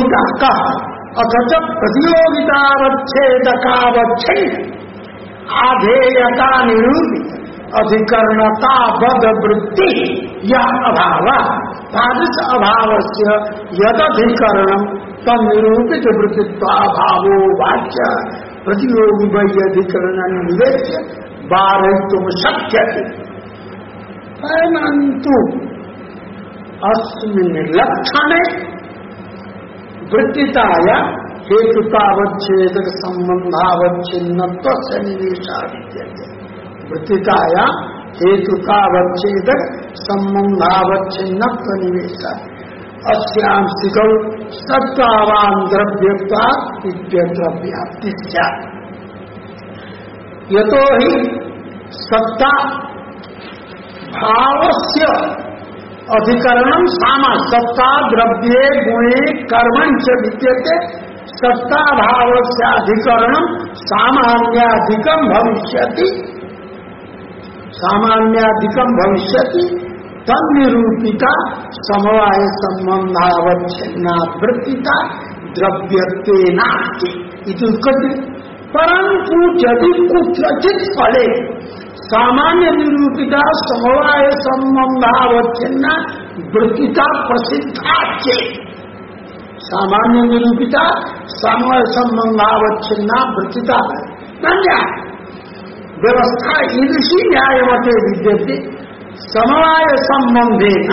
अथ प्रतियोगितावच्छेदकावच्छिन्न आधेयता निरूपित अधिकरणता बद वृत्ति या अभाव तादृश अभावस्य यदधिकरणं तन्निरूपित वृत्तित्वाभावो वाच्य प्रतियोगी वैयधिकरणं निवेश्य वारयितुं शक्यते परन्तु अस्मिन् लक्षणे वृत्तिताया हेतुतावच्छेदक संबंधावच्छिन्नत्वस्य निवेशः विद्यते वृत्तिताया हेतुतावच्छेदक संबंधावच्छिन्नत्व निवेशः अस्यां स्थितौ सत्तावान द्रव्यत्वात् इत्यद्रव्याप्ति स्यात् यतो हि सत्ता भावस्य अधिकरणं सामा सत्ता द्रव्ये गुणे कर्मणि च विद्यते सत्ता भावस्य अधिकरणं सामान्याधिकं भविष्यति तन्निरूपिता समवाय संबंधावच्छिन्ना वृत्तिता द्रव्यत्वेनास्ति इति उच्यते परन्तु यदि कुत्रचित् फले सामान्य निरूपिता समवाय संबंधावच्छिन्ना वृत्तिता प्रसिद्धा चेत् सामान्य निरूपिता समवाय संबंधावच्छिन्ना वृत्तिता व्यवस्था ईदृशी न्यायमते विद्यते समवाय संबंधेन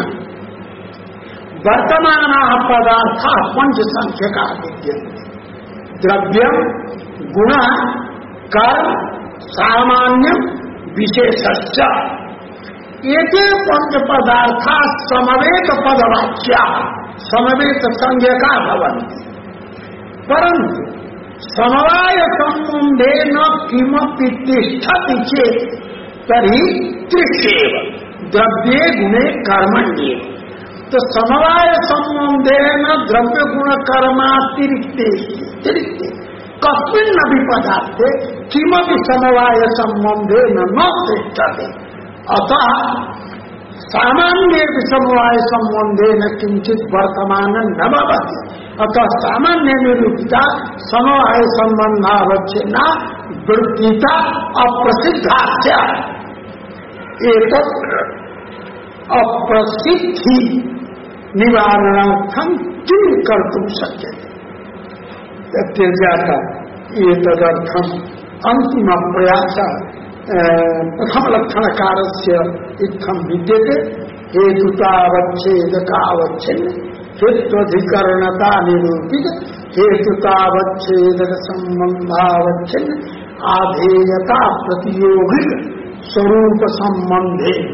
वर्तमानाः पदार्थाः पंचसंख्यकाः विद्यन्ते द्रव्यं गुणः कर्म सामान्यं विशेषश्च एते पंच पदार्थाः समवेत पदवाच्याः समवेत संज्ञकाः भवन्ति परन्तु समवाय संबंधेन किमपि तिष्ठति चेत् तर्हि दृश्येव द्रव्ये गुणे कर्मण्येव तो समवाय संबंधेन द्रव्य गुण कर्मातिरिक्ते कस्मिन्नपि पदार्थे किमपि समवाय संबंधेन न तिष्ठति अतः सामान्ये समवाय संबंधेन किंचित वर्तमानं न भवति अतः सामान्य निरूपिता समवाय संबंधावच्छिन्ना वृत्तिता अप्रसिद्धा एतत् अप्रसिद्धि निवारणार्थं किं कर्तुं शक्यते त्यजाता एतदर्थम् अंतिम प्रयासः प्रथम लक्षणकारस्य इत्थं विद्यते हेतुतावच्छेदकावच्छिन्न हेत्वधिकरणता निरूपित हेतुतावच्छेदक संबंधावच्छिन्न आधेयता प्रतियोगिक स्वरूप संबंधेन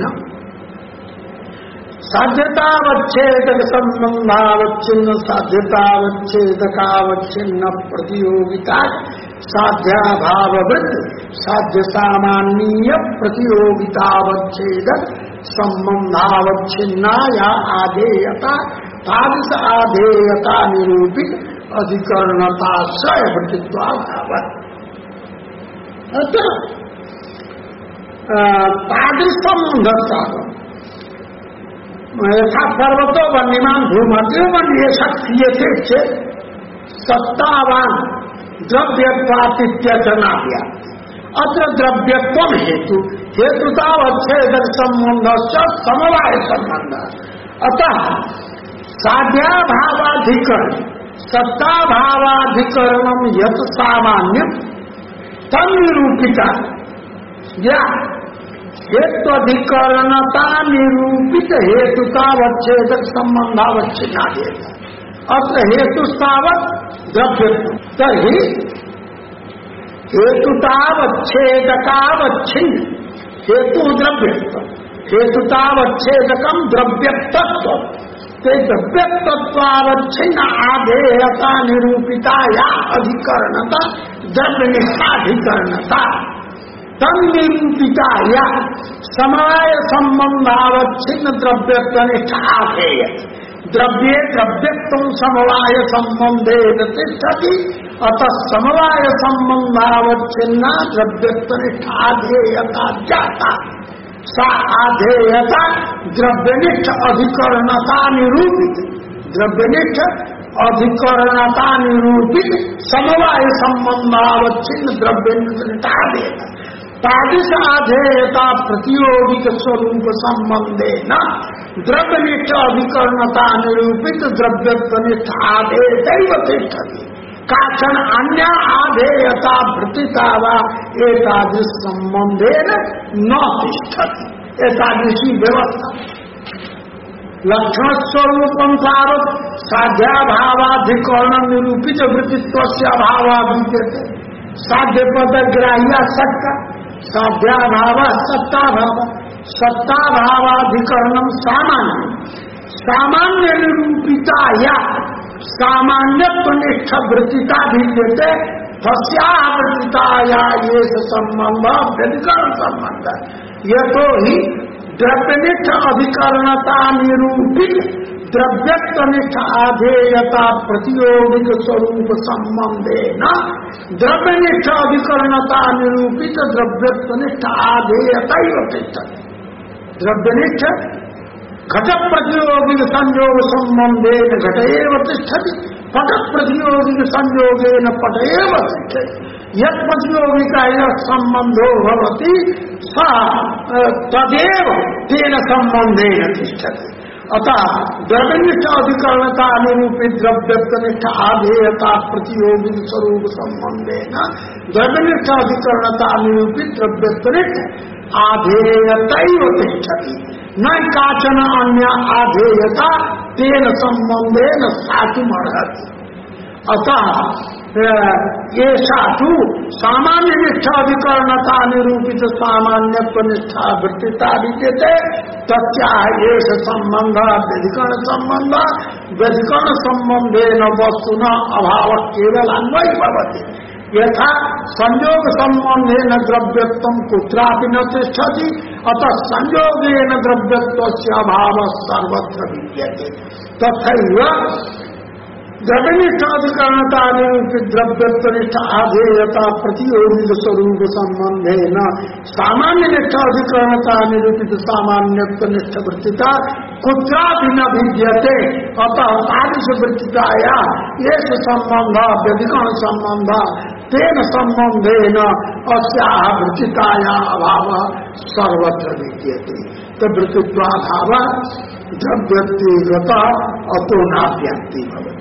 साध्यतावच्छेदक संबंधावच्छिन्न साध्यतावच्छेदकावच्छिन्न प्रतियोगिता साध्याभाववृत्त साध्य सामान्य प्रतियोगितावच्छेदक संबंधावच्छिन्ना या आधेयता तादृश आधेयता निरूपित अधिकरणता स्वयवृत्तित्वाभावः अतः तादृशं दर्शनं यथा पर्वतो वन्यमान भूमध्यो वन्येषः क्रियते चेत् सत्तावान द्रव्यत्वातित्यचनाद्या अत्र द्रव्यत्वं हेतु हेतुतावच्छेदक संबंधस्य समवाय संबंधः अतः साध्याभावाधिकरण सत्ताभावाधिकरणं यत् सामान्यं तन्निरूपिता या हेत्वधिकरणता निरूपित हेतुतावच्छेदक संबंधावच्छिन्ना अत्र हेतुस्तावत् द्रव्यत्वं तर्हि हेतुतावच्छेदकावच्छिन्न हेतु द्रव्यत्वं हेतुतावच्छेदकं द्रव्यत्वं ते द्रव्यत्वावच्छिन्न आधेयता निरूपिता या अधिकरणता द्रव्यनिष्ठाधिकरणता तन्निरूपिता या समवाय संबंधावच्छिन्न द्रव्यत्वनिष्ठ आधेय द्रव्ये द्रव्यत्वं समवाय संबंधेन तिष्ठति अतः समवाय संबंधावच्छिन्ना द्रव्यत्वनिष्ठ आधेयता जाता सा आधेयता द्रव्यनिष्ठ अधिकरणता निरूपित द्रव्यनिष्ठ अधिकरणता निरूपित समवाय संबंधावच्छिन्न द्रव्य तादृश आधेयता प्रतियोगिक स्वरूप संबंधे न द्रव्यनिष्ठ अधिकरणता निरूपित द्रव्यत्वनिष्ठ आधेयतैव तिष्ठति काचन अन्य आधेयता वृत्तिता वा एतादृश संबंधेन न तिष्ठति। एतादृशी व्यवस्था लक्षण स्वरूपम सारत साध्याभावाधिकरण निरूपित वृत्तित्वस्य अभावा विद्यते। साध्य पद ग्राह्य सत्ता साध्याभाव सत्ताभाव सत्ताभावाधिकरणम सामान्य सामान्य निरूपिता या सामान्यत्वनिष्ठ वृत्तिता विद्यते तस्याः वृत्तिताया ये संबंध व्यधिकरण संबंध यतो ही द्रव्यनिष्ठ अधिकरणता निरूपित द्रव्यत्वनिष्ठ आधेयता प्रतियोगिक स्वरूप संबंधे न द्रव्यनिष्ठ अधिकरणता निरूपित द्रव्यत्वनिष्ठ आधेयता तिष्ठति। द्रव्यनिष्ठ घट प्रतियोगिक संयोग संबंधेन घट एव तिष्ठति पट प्रतियोगिक संयोगेन पट एव तिष्ठति। यत् प्रतियोगिका यः संबंधो भवति स तदेव तेन संबंधेन तिष्ठति। अतः द्रव्यनिष्ठ अधिकरणता निरूपित द्रव्यत्वनिष्ठ आधेयता प्रतियोगिक स्वरूप संबंधेन द्रव्यनिष्ठ अधिकरणता निरूपित द्रव्यत्वनिष्ठ आधेयतैव तिष्ठति न काचन अन्य आधेयता तेन संबंधेन सातुमर्हति। अतः ये साधु सामान्य निष्ठा अधिकरणता निरूपित सामान्यत्व निष्ठा वृत्तिता विद्यते तस्याः एष संबंध व्यधिकरण संबंध व्यधिकरण संबंधेन वस्तुना अभाव केवल अन्वयी भवति। यथा संयोग संबंधेन द्रव्यत्वं कुत्रापि न तिष्ठति अतः संयोगेन द्रव्यत्वस्य अभावः सर्वत्र विद्यते। तथैव द्रव्यनिष्ठ अधिकरणता निरूपित द्रव्यत्वनिष्ठ आधेयता प्रतियोगिक स्वरूप संबंधेन सामान्य निष्ठ अधिकरणता निरूपित सामान्यत्वनिष्ठ वृत्तिता कुत्रापि न विद्यते अतः तादृश वृत्तिताया एष संबंध व्यधिकरण संबंध तेन संबंधेन अस्याः वृत्तिताया अभावः सर्वत्र विद्यते। तो वृत्तित्वाभावः द्रव्यत्वेगतः अतो नाप्यन्ति भवति।